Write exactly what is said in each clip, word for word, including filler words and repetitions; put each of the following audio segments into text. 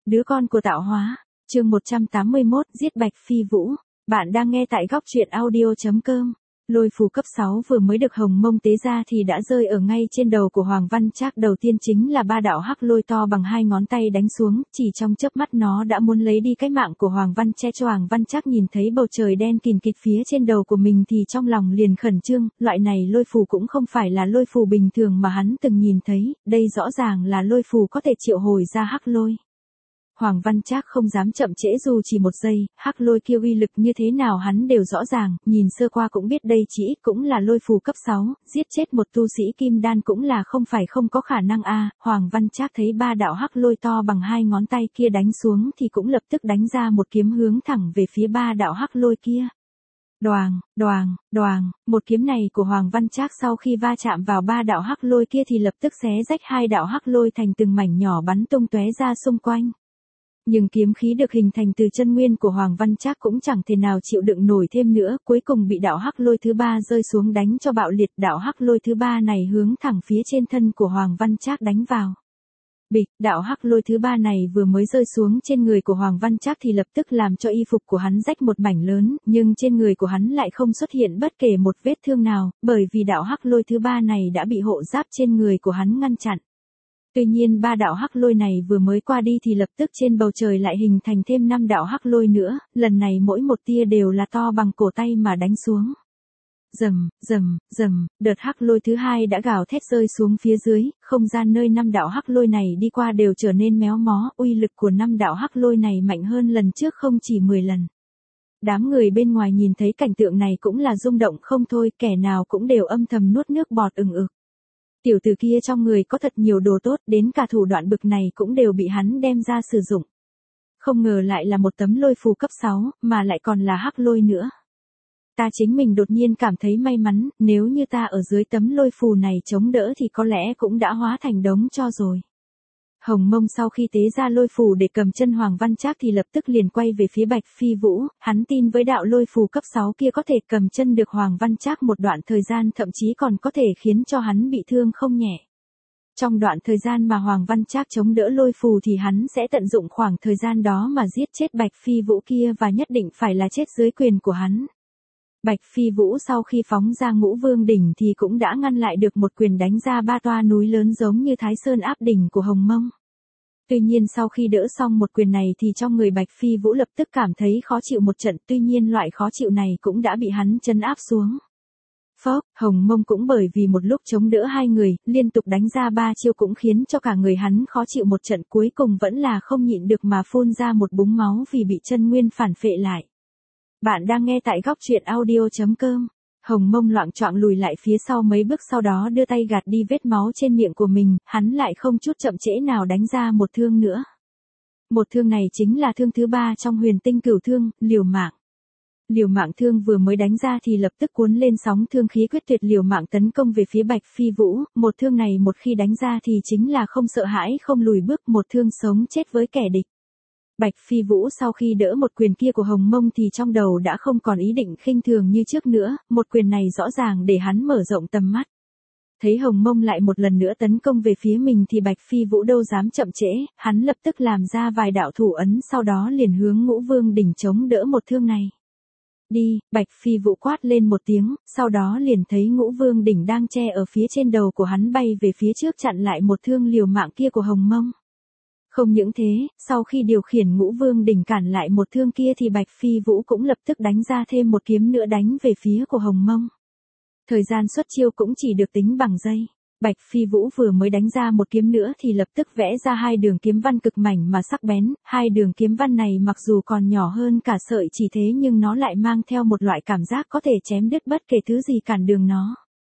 Đứa con của tạo hóa, chương một trăm tám mươi mốt, giết Bạch Phi Vũ. Bạn đang nghe tại góc truyện audio chấm com. Lôi phù cấp sáu vừa mới được Hồng Mông tế ra thì đã rơi ở ngay trên đầu của Hoàng Văn Trác. Đầu tiên chính là ba đạo hắc lôi to bằng hai ngón tay đánh xuống, chỉ trong chớp mắt nó đã muốn lấy đi cái mạng của Hoàng Văn Trác. Hoàng Văn Trác nhìn thấy bầu trời đen kìn kịt phía trên đầu của mình thì trong lòng liền khẩn trương, loại này lôi phù cũng không phải là lôi phù bình thường mà hắn từng nhìn thấy, đây rõ ràng là lôi phù có thể triệu hồi ra hắc lôi. Hoàng Văn Trác không dám chậm trễ dù chỉ một giây, hắc lôi kia uy lực như thế nào hắn đều rõ ràng, nhìn sơ qua cũng biết đây chỉ ít cũng là lôi phù cấp sáu, giết chết một tu sĩ kim đan cũng là không phải không có khả năng a. Hoàng Văn Trác thấy ba đạo hắc lôi to bằng hai ngón tay kia đánh xuống thì cũng lập tức đánh ra một kiếm hướng thẳng về phía ba đạo hắc lôi kia. Đoàng, đoàng, đoàng, một kiếm này của Hoàng Văn Trác sau khi va chạm vào ba đạo hắc lôi kia thì lập tức xé rách hai đạo hắc lôi thành từng mảnh nhỏ bắn tung tóe ra xung quanh. Nhưng kiếm khí được hình thành từ chân nguyên của Hoàng Văn Trác cũng chẳng thể nào chịu đựng nổi thêm nữa, cuối cùng bị đạo hắc lôi thứ ba rơi xuống đánh cho bạo liệt. Đạo hắc lôi thứ ba này hướng thẳng phía trên thân của Hoàng Văn Trác đánh vào. Bịch, đạo hắc lôi thứ ba này vừa mới rơi xuống trên người của Hoàng Văn Trác thì lập tức làm cho y phục của hắn rách một mảnh lớn, nhưng trên người của hắn lại không xuất hiện bất kể một vết thương nào, bởi vì đạo hắc lôi thứ ba này đã bị hộ giáp trên người của hắn ngăn chặn. Tuy nhiên ba đạo hắc lôi này vừa mới qua đi thì lập tức trên bầu trời lại hình thành thêm năm đạo hắc lôi nữa, lần này mỗi một tia đều là to bằng cổ tay mà đánh xuống. Rầm, rầm, rầm, đợt hắc lôi thứ hai đã gào thét rơi xuống phía dưới, không gian nơi năm đạo hắc lôi này đi qua đều trở nên méo mó, uy lực của năm đạo hắc lôi này mạnh hơn lần trước không chỉ mười lần. Đám người bên ngoài nhìn thấy cảnh tượng này cũng là rung động không thôi, kẻ nào cũng đều âm thầm nuốt nước bọt ừng ực. Tiểu tử kia trong người có thật nhiều đồ tốt, đến cả thủ đoạn bực này cũng đều bị hắn đem ra sử dụng. Không ngờ lại là một tấm lôi phù cấp sáu, mà lại còn là hắc lôi nữa. Ta chính mình đột nhiên cảm thấy may mắn, nếu như ta ở dưới tấm lôi phù này chống đỡ thì có lẽ cũng đã hóa thành đống tro rồi. Hồng Mông sau khi tế ra lôi phù để cầm chân Hoàng Văn Trác thì lập tức liền quay về phía Bạch Phi Vũ, hắn tin với đạo lôi phù cấp sáu kia có thể cầm chân được Hoàng Văn Trác một đoạn thời gian, thậm chí còn có thể khiến cho hắn bị thương không nhẹ. Trong đoạn thời gian mà Hoàng Văn Trác chống đỡ lôi phù thì hắn sẽ tận dụng khoảng thời gian đó mà giết chết Bạch Phi Vũ kia, và nhất định phải là chết dưới quyền của hắn. Bạch Phi Vũ sau khi phóng ra Ngũ Vương đỉnh thì cũng đã ngăn lại được một quyền đánh ra ba toa núi lớn giống như Thái Sơn áp đỉnh của Hồng Mông. Tuy nhiên sau khi đỡ xong một quyền này thì trong người Bạch Phi Vũ lập tức cảm thấy khó chịu một trận, tuy nhiên loại khó chịu này cũng đã bị hắn trấn áp xuống. Phốc, Hồng Mông cũng bởi vì một lúc chống đỡ hai người, liên tục đánh ra ba chiêu cũng khiến cho cả người hắn khó chịu một trận, cuối cùng vẫn là không nhịn được mà phun ra một búng máu vì bị chân nguyên phản phệ lại. Bạn đang nghe tại góc truyện audio chấm com. Hồng Mông loạng choạng lùi lại phía sau mấy bước, sau đó đưa tay gạt đi vết máu trên miệng của mình, hắn lại không chút chậm trễ nào đánh ra một thương nữa. Một thương này chính là thương thứ ba trong Huyền Tinh Cửu Thương, liều mạng. Liều mạng thương vừa mới đánh ra thì lập tức cuốn lên sóng thương khí quyết tuyệt liều mạng tấn công về phía Bạch Phi Vũ, một thương này một khi đánh ra thì chính là không sợ hãi không lùi bước, một thương sống chết với kẻ địch. Bạch Phi Vũ sau khi đỡ một quyền kia của Hồng Mông thì trong đầu đã không còn ý định khinh thường như trước nữa, một quyền này rõ ràng để hắn mở rộng tầm mắt. Thấy Hồng Mông lại một lần nữa tấn công về phía mình thì Bạch Phi Vũ đâu dám chậm trễ, hắn lập tức làm ra vài đạo thủ ấn, sau đó liền hướng Ngũ Vương đỉnh chống đỡ một thương này. Đi, Bạch Phi Vũ quát lên một tiếng, sau đó liền thấy Ngũ Vương đỉnh đang che ở phía trên đầu của hắn bay về phía trước chặn lại một thương liều mạng kia của Hồng Mông. Không những thế, sau khi điều khiển Ngũ Vương đỉnh cản lại một thương kia thì Bạch Phi Vũ cũng lập tức đánh ra thêm một kiếm nữa đánh về phía của Hồng Mông. Thời gian xuất chiêu cũng chỉ được tính bằng giây. Bạch Phi Vũ vừa mới đánh ra một kiếm nữa thì lập tức vẽ ra hai đường kiếm văn cực mảnh mà sắc bén, hai đường kiếm văn này mặc dù còn nhỏ hơn cả sợi chỉ thế nhưng nó lại mang theo một loại cảm giác có thể chém đứt bất kể thứ gì cản đường nó.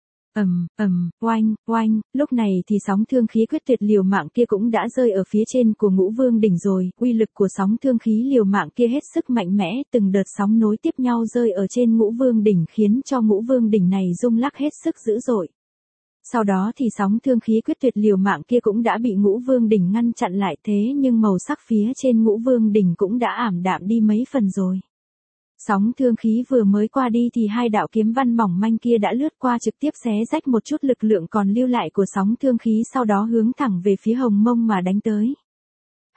Ầm, ầm, oanh, oanh, lúc này thì sóng thương khí quyết tuyệt liều mạng kia cũng đã rơi ở phía trên của Ngũ Vương đỉnh rồi, uy lực của sóng thương khí liều mạng kia hết sức mạnh mẽ, từng đợt sóng nối tiếp nhau rơi ở trên Ngũ Vương đỉnh khiến cho Ngũ Vương đỉnh này rung lắc hết sức dữ dội. Sau đó thì sóng thương khí quyết tuyệt liều mạng kia cũng đã bị Ngũ Vương đỉnh ngăn chặn lại, thế nhưng màu sắc phía trên Ngũ Vương đỉnh cũng đã ảm đạm đi mấy phần rồi. Sóng thương khí vừa mới qua đi thì hai đạo kiếm văn mỏng manh kia đã lướt qua trực tiếp xé rách một chút lực lượng còn lưu lại của sóng thương khí, sau đó hướng thẳng về phía Hồng Mông mà đánh tới.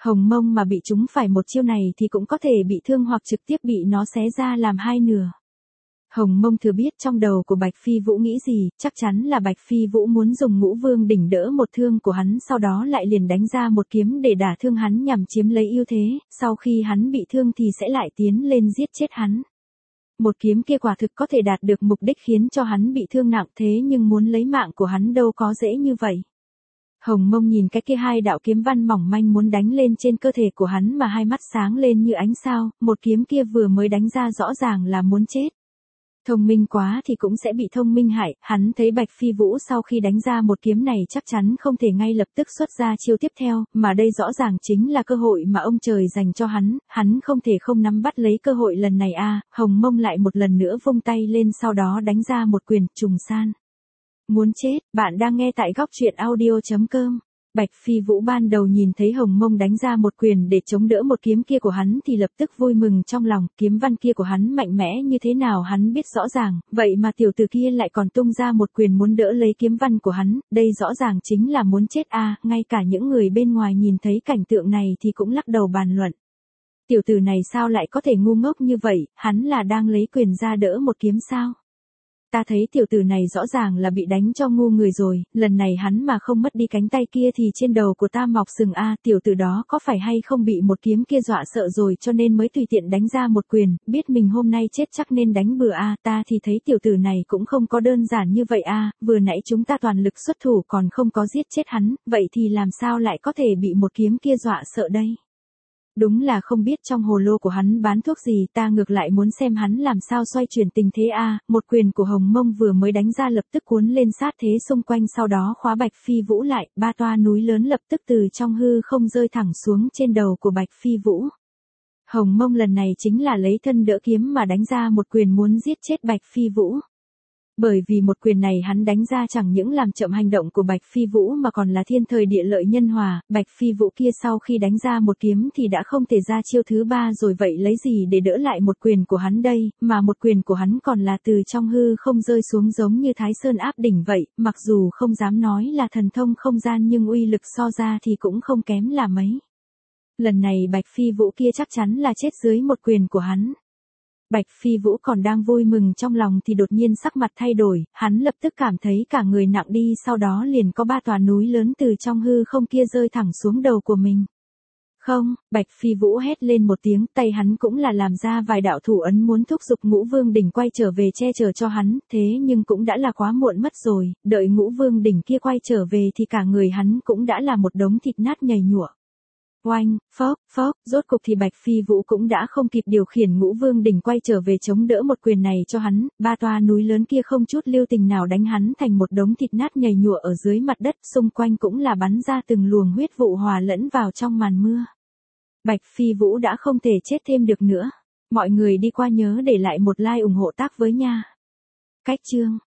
Hồng Mông mà bị trúng phải một chiêu này thì cũng có thể bị thương hoặc trực tiếp bị nó xé ra làm hai nửa. Hồng Mông thừa biết trong đầu của Bạch Phi Vũ nghĩ gì, chắc chắn là Bạch Phi Vũ muốn dùng Ngũ Vương đỉnh đỡ một thương của hắn, sau đó lại liền đánh ra một kiếm để đả thương hắn nhằm chiếm lấy ưu thế, sau khi hắn bị thương thì sẽ lại tiến lên giết chết hắn. Một kiếm kia quả thực có thể đạt được mục đích khiến cho hắn bị thương nặng, thế nhưng muốn lấy mạng của hắn đâu có dễ như vậy. Hồng Mông nhìn cái kia hai đạo kiếm văn mỏng manh muốn đánh lên trên cơ thể của hắn mà hai mắt sáng lên như ánh sao, một kiếm kia vừa mới đánh ra rõ ràng là muốn chết. Thông minh quá thì cũng sẽ bị thông minh hại, hắn thấy Bạch Phi Vũ sau khi đánh ra một kiếm này chắc chắn không thể ngay lập tức xuất ra chiêu tiếp theo, mà đây rõ ràng chính là cơ hội mà ông trời dành cho hắn, hắn không thể không nắm bắt lấy cơ hội lần này a. Hồng Mông lại một lần nữa vung tay lên sau đó đánh ra một quyền trùng san. Muốn chết, bạn đang nghe tại góc truyện audio chấm com. Bạch Phi Vũ ban đầu nhìn thấy Hồng Mông đánh ra một quyền để chống đỡ một kiếm kia của hắn thì lập tức vui mừng trong lòng, kiếm văn kia của hắn mạnh mẽ như thế nào hắn biết rõ ràng, vậy mà tiểu tử kia lại còn tung ra một quyền muốn đỡ lấy kiếm văn của hắn, đây rõ ràng chính là muốn chết a. Ngay cả những người bên ngoài nhìn thấy cảnh tượng này thì cũng lắc đầu bàn luận. Tiểu tử này sao lại có thể ngu ngốc như vậy, hắn là đang lấy quyền ra đỡ một kiếm sao? Ta thấy tiểu tử này rõ ràng là bị đánh cho ngu người rồi, lần này hắn mà không mất đi cánh tay kia thì trên đầu của ta mọc sừng a. Tiểu tử đó có phải hay không bị một kiếm kia dọa sợ rồi cho nên mới tùy tiện đánh ra một quyền, biết mình hôm nay chết chắc nên đánh bừa a. Ta thì thấy tiểu tử này cũng không có đơn giản như vậy a, vừa nãy chúng ta toàn lực xuất thủ còn không có giết chết hắn, vậy thì làm sao lại có thể bị một kiếm kia dọa sợ đây? Đúng là không biết trong hồ lô của hắn bán thuốc gì, ta ngược lại muốn xem hắn làm sao xoay chuyển tình thế a. À, một quyền của Hồng Mông vừa mới đánh ra lập tức cuốn lên sát thế xung quanh, sau đó khóa Bạch Phi Vũ lại, ba toa núi lớn lập tức từ trong hư không rơi thẳng xuống trên đầu của Bạch Phi Vũ. Hồng Mông lần này chính là lấy thân đỡ kiếm mà đánh ra một quyền muốn giết chết Bạch Phi Vũ. Bởi vì một quyền này hắn đánh ra chẳng những làm chậm hành động của Bạch Phi Vũ mà còn là thiên thời địa lợi nhân hòa, Bạch Phi Vũ kia sau khi đánh ra một kiếm thì đã không thể ra chiêu thứ ba rồi, vậy lấy gì để đỡ lại một quyền của hắn đây, mà một quyền của hắn còn là từ trong hư không rơi xuống giống như Thái Sơn áp đỉnh vậy, mặc dù không dám nói là thần thông không gian nhưng uy lực so ra thì cũng không kém là mấy. Lần này Bạch Phi Vũ kia chắc chắn là chết dưới một quyền của hắn. Bạch Phi Vũ còn đang vui mừng trong lòng thì đột nhiên sắc mặt thay đổi, hắn lập tức cảm thấy cả người nặng đi, sau đó liền có ba tòa núi lớn từ trong hư không kia rơi thẳng xuống đầu của mình. Không, Bạch Phi Vũ hét lên một tiếng, tay hắn cũng là làm ra vài đạo thủ ấn muốn thúc giục Ngũ Vương đỉnh quay trở về che chở cho hắn, thế nhưng cũng đã là quá muộn mất rồi, đợi Ngũ Vương đỉnh kia quay trở về thì cả người hắn cũng đã là một đống thịt nát nhầy nhụa. Oanh, phốc, phốc, rốt cục thì Bạch Phi Vũ cũng đã không kịp điều khiển Ngũ Vương đỉnh quay trở về chống đỡ một quyền này cho hắn, ba toa núi lớn kia không chút lưu tình nào đánh hắn thành một đống thịt nát nhầy nhụa ở dưới mặt đất, xung quanh cũng là bắn ra từng luồng huyết vụ hòa lẫn vào trong màn mưa. Bạch Phi Vũ đã không thể chết thêm được nữa. Mọi người đi qua nhớ để lại một like ủng hộ tác với nha. Cách chương